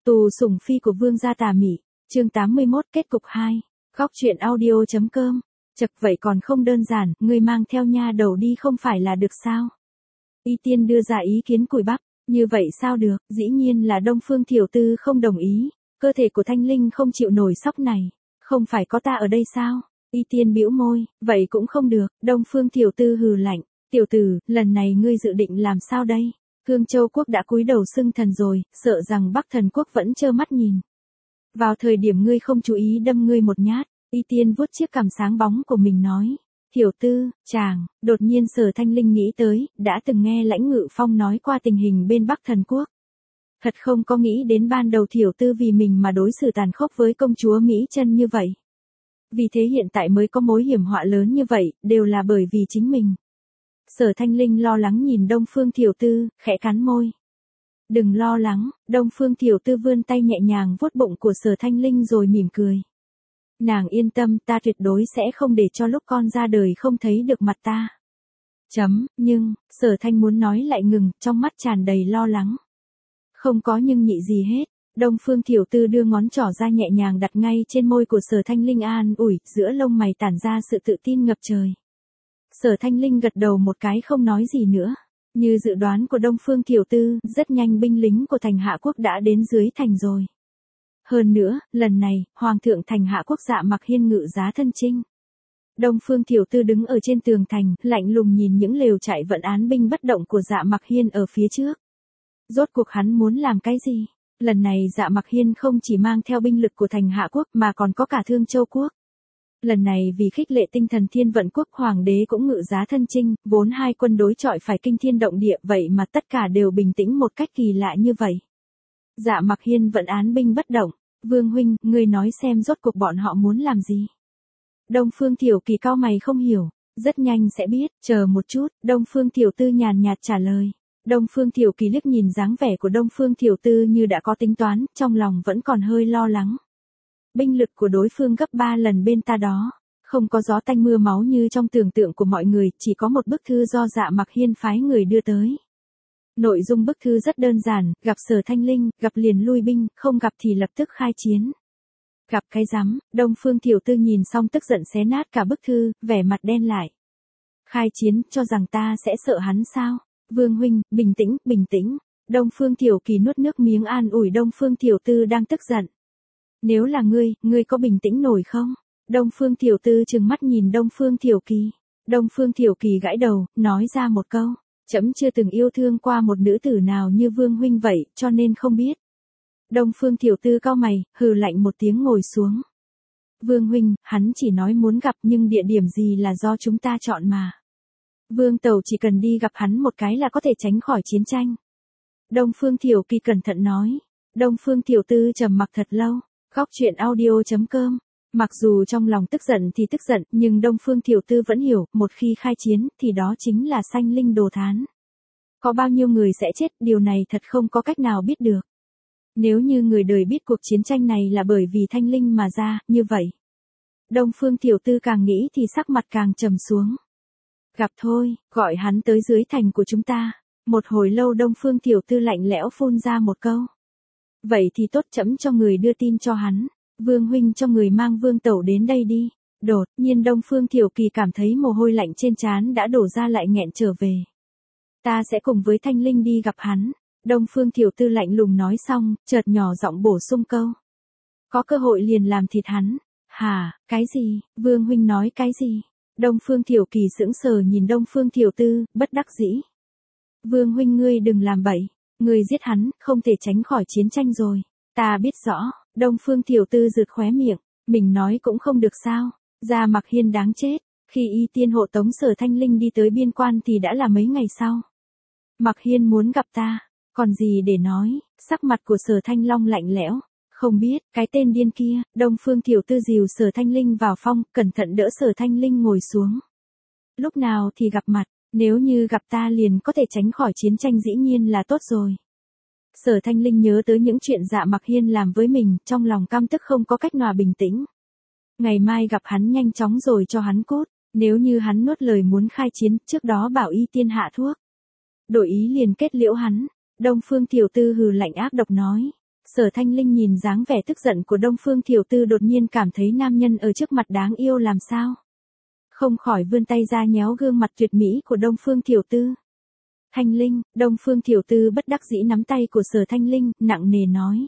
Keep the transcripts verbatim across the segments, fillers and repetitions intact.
Tù sủng phi của vương gia tà mị, chương tám mươi mốt kết cục hai, góc truyện audio.com, chật vậy còn không đơn giản, ngươi mang theo nha đầu đi không phải là được sao? Y Tiên đưa ra ý kiến cùi bắp, như vậy sao được, dĩ nhiên là Đông Phương Thiểu Tư không đồng ý, cơ thể của Thanh Linh không chịu nổi sóc này, không phải có ta ở đây sao? Y Tiên bĩu môi, vậy cũng không được, Đông Phương Thiểu Tư hừ lạnh, tiểu tử, lần này ngươi dự định làm sao đây? Cương Châu quốc đã cúi đầu xưng thần rồi, sợ rằng Bắc Thần quốc vẫn trơ mắt nhìn. Vào thời điểm ngươi không chú ý đâm ngươi một nhát, Y Tiên vuốt chiếc cằm sáng bóng của mình nói, Thiểu Tư, chàng, đột nhiên Sở Thanh Linh nghĩ tới, đã từng nghe Lãnh Ngự Phong nói qua tình hình bên Bắc Thần quốc. Thật không có nghĩ đến ban đầu Thiểu Tư vì mình mà đối xử tàn khốc với công chúa Mỹ Chân như vậy. Vì thế hiện tại mới có mối hiểm họa lớn như vậy, đều là bởi vì chính mình. Sở Thanh Linh lo lắng nhìn Đông Phương Thiểu Tư, khẽ cắn môi. Đừng lo lắng, Đông Phương Thiểu Tư vươn tay nhẹ nhàng vuốt bụng của Sở Thanh Linh rồi mỉm cười. Nàng yên tâm, ta tuyệt đối sẽ không để cho lúc con ra đời không thấy được mặt ta. Chấm, nhưng, Sở Thanh muốn nói lại ngừng, trong mắt tràn đầy lo lắng. Không có nhưng nhị gì hết, Đông Phương Thiểu Tư đưa ngón trỏ ra nhẹ nhàng đặt ngay trên môi của Sở Thanh Linh an ủi, giữa lông mày tản ra sự tự tin ngập trời. Sở Thanh Linh gật đầu một cái không nói gì nữa. Như dự đoán của Đông Phương Thiểu Tư, rất nhanh binh lính của Thành Hạ Quốc đã đến dưới thành rồi. Hơn nữa, lần này, Hoàng thượng Thành Hạ Quốc Dạ Mặc Hiên ngự giá thân chinh. Đông Phương Thiểu Tư đứng ở trên tường thành, lạnh lùng nhìn những lều trại vận án binh bất động của Dạ Mặc Hiên ở phía trước. Rốt cuộc hắn muốn làm cái gì? Lần này Dạ Mặc Hiên không chỉ mang theo binh lực của Thành Hạ Quốc mà còn có cả Thương Châu Quốc. Lần này vì khích lệ tinh thần Thiên Vận Quốc, Hoàng đế cũng ngự giá thân chinh, vốn hai quân đối chọi phải kinh thiên động địa, vậy mà tất cả đều bình tĩnh một cách kỳ lạ như vậy. Dạ Mặc Hiên vận án binh bất động, Vương huynh, ngươi nói xem rốt cuộc bọn họ muốn làm gì? Đông Phương Thiểu Kỳ cau mày không hiểu, rất nhanh sẽ biết, chờ một chút, Đông Phương Thiểu Tư nhàn nhạt trả lời. Đông Phương Thiểu Kỳ liếc nhìn dáng vẻ của Đông Phương Thiểu Tư như đã có tính toán, trong lòng vẫn còn hơi lo lắng. Binh lực của đối phương gấp ba lần bên ta đó, không có gió tanh mưa máu như trong tưởng tượng của mọi người, chỉ có một bức thư do Dạ Mặc Hiên phái người đưa tới. Nội dung bức thư rất đơn giản, gặp Sở Thanh Linh, gặp liền lui binh, không gặp thì lập tức khai chiến. Gặp cái rắm, Đông Phương Thiểu Tư nhìn xong tức giận xé nát cả bức thư, vẻ mặt đen lại. Khai chiến, cho rằng ta sẽ sợ hắn sao? Vương huynh, bình tĩnh, bình tĩnh. Đông Phương Thiểu Kỳ nuốt nước miếng an ủi Đông Phương Thiểu Tư đang tức giận. Nếu là ngươi, ngươi có bình tĩnh nổi không? Đông Phương Thiểu Tư trừng mắt nhìn Đông Phương Thiểu Kỳ. Đông Phương Thiểu Kỳ gãi đầu, nói ra một câu. Trẫm chưa từng yêu thương qua một nữ tử nào như Vương huynh vậy, cho nên không biết. Đông Phương Thiểu Tư cau mày, hừ lạnh một tiếng ngồi xuống. Vương huynh, hắn chỉ nói muốn gặp nhưng địa điểm gì là do chúng ta chọn mà. Vương Tẩu chỉ cần đi gặp hắn một cái là có thể tránh khỏi chiến tranh. Đông Phương Thiểu Kỳ cẩn thận nói. Đông Phương Thiểu Tư trầm mặc thật lâu. Góc truyện audio.com. Mặc dù trong lòng tức giận thì tức giận, nhưng Đông Phương Thiểu Tư vẫn hiểu, một khi khai chiến, thì đó chính là sanh linh đồ thán. Có bao nhiêu người sẽ chết, điều này thật không có cách nào biết được. Nếu như người đời biết cuộc chiến tranh này là bởi vì Thanh Linh mà ra, như vậy. Đông Phương Thiểu Tư càng nghĩ thì sắc mặt càng trầm xuống. Gặp thôi, gọi hắn tới dưới thành của chúng ta. Một hồi lâu Đông Phương Thiểu Tư lạnh lẽo phun ra một câu. Vậy thì tốt, chấm cho người đưa tin cho hắn. Vương huynh cho người mang Vương Tẩu đến đây đi. Đột nhiên Đông Phương Thiểu Kỳ cảm thấy mồ hôi lạnh trên trán đã đổ ra lại nghẹn trở về. Ta sẽ cùng với Thanh Linh đi gặp hắn. Đông Phương Thiểu Tư lạnh lùng nói xong, chợt nhỏ giọng bổ sung câu. Có cơ hội liền làm thịt hắn. Hả, cái gì? Vương huynh nói cái gì? Đông Phương Thiểu Kỳ sững sờ nhìn Đông Phương Thiểu Tư, bất đắc dĩ. Vương huynh ngươi đừng làm bậy. Ngươi giết hắn, không thể tránh khỏi chiến tranh rồi. Ta biết rõ, Đông Phương Thiểu Tư rượt khóe miệng, mình nói cũng không được sao. Dạ Mặc Hiên đáng chết, khi Y Tiên hộ tống Sở Thanh Linh đi tới biên quan thì đã là mấy ngày sau. Mặc Hiên muốn gặp ta, còn gì để nói, sắc mặt của Sở Thanh Long lạnh lẽo. Không biết, cái tên điên kia, Đông Phương Thiểu Tư dìu Sở Thanh Linh vào phòng, cẩn thận đỡ Sở Thanh Linh ngồi xuống. Lúc nào thì gặp mặt. Nếu như gặp ta liền có thể tránh khỏi chiến tranh dĩ nhiên là tốt rồi. Sở Thanh Linh nhớ tới những chuyện Dạ Mặc Hiên làm với mình, trong lòng căm tức không có cách nào bình tĩnh. Ngày mai gặp hắn nhanh chóng rồi cho hắn cút, nếu như hắn nuốt lời muốn khai chiến, trước đó bảo Y Tiên hạ thuốc. Đổi ý liền kết liễu hắn, Đông Phương Thiểu Tư hừ lạnh ác độc nói. Sở Thanh Linh nhìn dáng vẻ tức giận của Đông Phương Thiểu Tư đột nhiên cảm thấy nam nhân ở trước mặt đáng yêu làm sao. Không khỏi vươn tay ra nhéo gương mặt tuyệt mỹ của Đông Phương Thiểu Tư. Thanh Linh, Đông Phương Thiểu Tư bất đắc dĩ nắm tay của Sở Thanh Linh, nặng nề nói.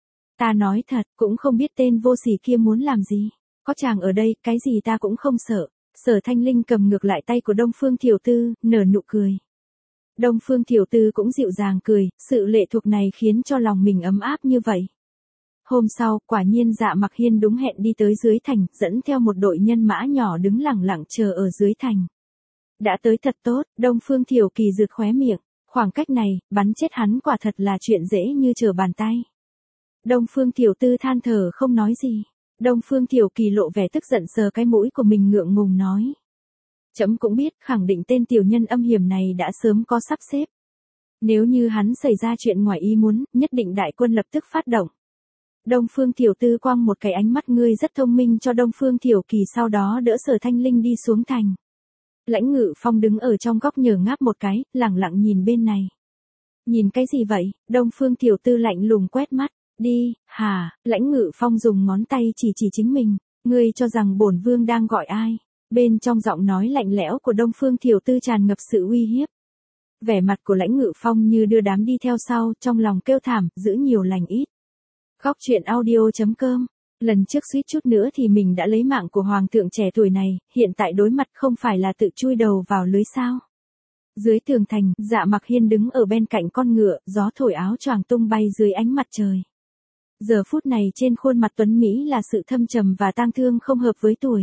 Ta nói thật, cũng không biết tên vô sỉ kia muốn làm gì. Có chàng ở đây, cái gì ta cũng không sợ. Sở Thanh Linh cầm ngược lại tay của Đông Phương Thiểu Tư, nở nụ cười. Đông Phương Thiểu Tư cũng dịu dàng cười, sự lệ thuộc này khiến cho lòng mình ấm áp như vậy. Hôm sau, quả nhiên Dạ Mặc Hiên đúng hẹn đi tới dưới thành, dẫn theo một đội nhân mã nhỏ đứng lẳng lặng chờ ở dưới thành. Đã tới thật tốt, Đông Phương Thiểu Kỳ rượt khóe miệng, khoảng cách này, bắn chết hắn quả thật là chuyện dễ như trở bàn tay. Đông Phương Thiểu Tư than thở không nói gì. Đông Phương Thiểu Kỳ lộ vẻ tức giận sờ cái mũi của mình ngượng ngùng nói. Trẫm cũng biết, khẳng định tên tiểu nhân âm hiểm này đã sớm có sắp xếp. Nếu như hắn xảy ra chuyện ngoài ý muốn, nhất định đại quân lập tức phát động. Đông Phương Thiểu Tư quăng một cái ánh mắt ngươi rất thông minh cho Đông Phương Thiểu Kỳ, sau đó đỡ Sở Thanh Linh đi xuống thành. Lãnh Ngự Phong đứng ở trong góc nhờ ngáp một cái, lẳng lặng nhìn bên này. Nhìn cái gì vậy? Đông Phương Thiểu Tư lạnh lùng quét mắt. Đi, hả? Lãnh Ngự Phong dùng ngón tay chỉ chỉ chính mình. Ngươi cho rằng bổn vương đang gọi ai? Bên trong giọng nói lạnh lẽo của Đông Phương Thiểu Tư tràn ngập sự uy hiếp. Vẻ mặt của Lãnh Ngự Phong như đưa đám đi theo sau, trong lòng kêu thảm, giữ nhiều lành ít. Góc truyện audio chấm com. Lần trước suýt chút nữa thì mình đã lấy mạng của hoàng thượng trẻ tuổi này, hiện tại đối mặt không phải là tự chui đầu vào lưới sao? Dưới tường thành, Dạ Mặc Hiên đứng ở bên cạnh con ngựa, gió thổi áo choàng tung bay dưới ánh mặt trời. Giờ phút này trên khuôn mặt tuấn Mỹ là sự thâm trầm và tang thương không hợp với tuổi.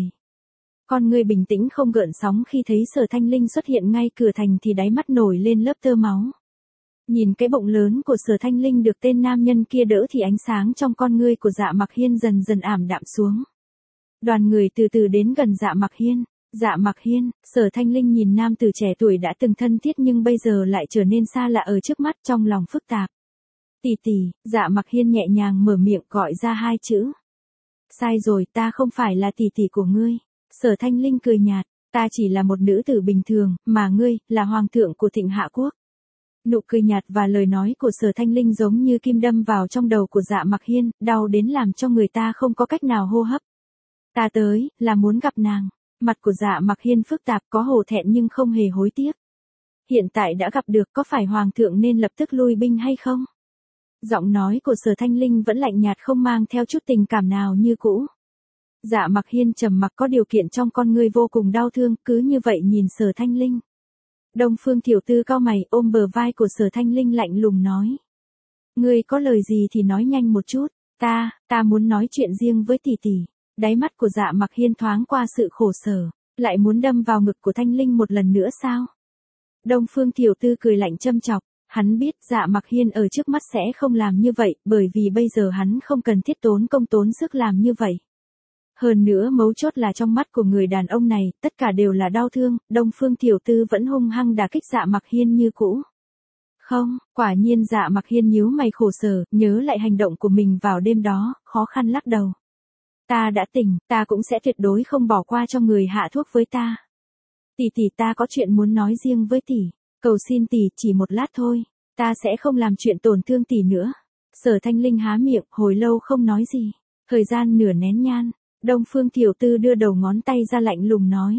Con người bình tĩnh không gợn sóng khi thấy Sở Thanh Linh xuất hiện ngay cửa thành thì đáy mắt nổi lên lớp tơ máu. Nhìn cái bụng lớn của Sở Thanh Linh được tên nam nhân kia đỡ thì ánh sáng trong con ngươi của Dạ Mặc Hiên dần dần ảm đạm xuống. Đoàn người từ từ đến gần Dạ Mặc Hiên. Dạ Mặc Hiên, Sở Thanh Linh nhìn nam tử trẻ tuổi đã từng thân thiết nhưng bây giờ lại trở nên xa lạ ở trước mắt, trong lòng phức tạp. Tỷ tỷ, Dạ Mặc Hiên nhẹ nhàng mở miệng gọi ra hai chữ. Sai rồi, ta không phải là tỷ tỷ của ngươi. Sở Thanh Linh cười nhạt, ta chỉ là một nữ tử bình thường, mà ngươi, là hoàng thượng của Thịnh Hạ Quốc. Nụ cười nhạt và lời nói của Sở Thanh Linh giống như kim đâm vào trong đầu của Dạ Mặc Hiên, đau đến làm cho người ta không có cách nào hô hấp. Ta tới, là muốn gặp nàng. Mặt của Dạ Mặc Hiên phức tạp, có hổ thẹn nhưng không hề hối tiếc. Hiện tại đã gặp được, có phải hoàng thượng nên lập tức lui binh hay không? Giọng nói của Sở Thanh Linh vẫn lạnh nhạt không mang theo chút tình cảm nào như cũ. Dạ Mặc Hiên trầm mặc, có điều kiện trong con ngươi vô cùng đau thương, cứ như vậy nhìn Sở Thanh Linh. Đông Phương Thiểu Tư cau mày, ôm bờ vai của Sở Thanh Linh lạnh lùng nói. Ngươi có lời gì thì nói nhanh một chút, ta, ta muốn nói chuyện riêng với tỷ tỷ. Đáy mắt của Dạ Mặc Hiên thoáng qua sự khổ sở, lại muốn đâm vào ngực của Thanh Linh một lần nữa sao? Đông Phương Thiểu Tư cười lạnh châm chọc, hắn biết Dạ Mặc Hiên ở trước mắt sẽ không làm như vậy, bởi vì bây giờ hắn không cần thiết tốn công tốn sức làm như vậy. Hơn nữa mấu chốt là trong mắt của người đàn ông này, tất cả đều là đau thương, Đông Phương Thiểu Tư vẫn hung hăng đả kích Dạ Mặc Hiên như cũ. Không, quả nhiên Dạ Mặc Hiên nhíu mày khổ sở, nhớ lại hành động của mình vào đêm đó, khó khăn lắc đầu. Ta đã tỉnh, ta cũng sẽ tuyệt đối không bỏ qua cho người hạ thuốc với ta. Tỷ tỷ, ta có chuyện muốn nói riêng với tỷ, cầu xin tỷ chỉ một lát thôi, ta sẽ không làm chuyện tổn thương tỷ nữa. Sở Thanh Linh há miệng, hồi lâu không nói gì. Thời gian nửa nén nhang, Đông Phương Thiểu Tư đưa đầu ngón tay ra lạnh lùng nói.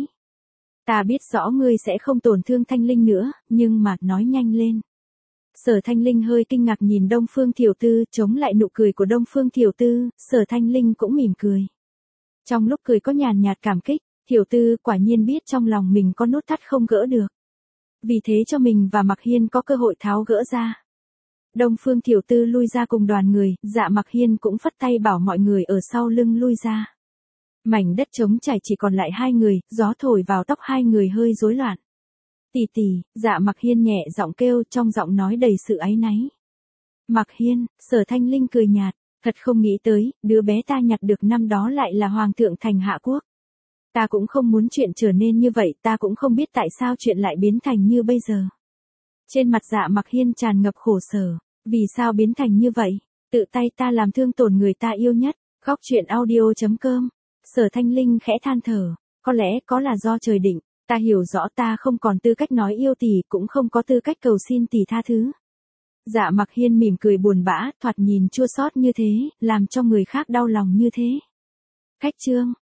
Ta biết rõ ngươi sẽ không tổn thương Thanh Linh nữa, nhưng mà, nói nhanh lên. Sở Thanh Linh hơi kinh ngạc nhìn Đông Phương Thiểu Tư, chống lại nụ cười của Đông Phương Thiểu Tư, Sở Thanh Linh cũng mỉm cười. Trong lúc cười có nhàn nhạt cảm kích, Thiểu Tư quả nhiên biết trong lòng mình có nút thắt không gỡ được. Vì thế cho mình và Mặc Hiên có cơ hội tháo gỡ ra. Đông Phương Thiểu Tư lui ra cùng đoàn người, Dạ Mặc Hiên cũng phất tay bảo mọi người ở sau lưng lui ra. Mảnh đất trống trải chỉ còn lại hai người, gió thổi vào tóc hai người hơi rối loạn. Tỷ tỷ, Dạ Mặc Hiên nhẹ giọng kêu, trong giọng nói đầy sự áy náy. Mặc Hiên, Sở Thanh Linh cười nhạt, thật không nghĩ tới, đứa bé ta nhặt được năm đó lại là hoàng thượng Thành Hạ Quốc. Ta cũng không muốn chuyện trở nên như vậy, ta cũng không biết tại sao chuyện lại biến thành như bây giờ. Trên mặt Dạ Mặc Hiên tràn ngập khổ sở, vì sao biến thành như vậy? Tự tay ta làm thương tổn người ta yêu nhất. Góc truyện audio chấm com. Sở Thanh Linh khẽ than thở, có lẽ có là do trời định. Ta hiểu rõ ta không còn tư cách nói yêu tỷ, cũng không có tư cách cầu xin tỷ tha thứ. Dạ Mặc Hiên mỉm cười buồn bã, thoạt nhìn chua xót như thế, làm cho người khác đau lòng như thế. Khách Trương,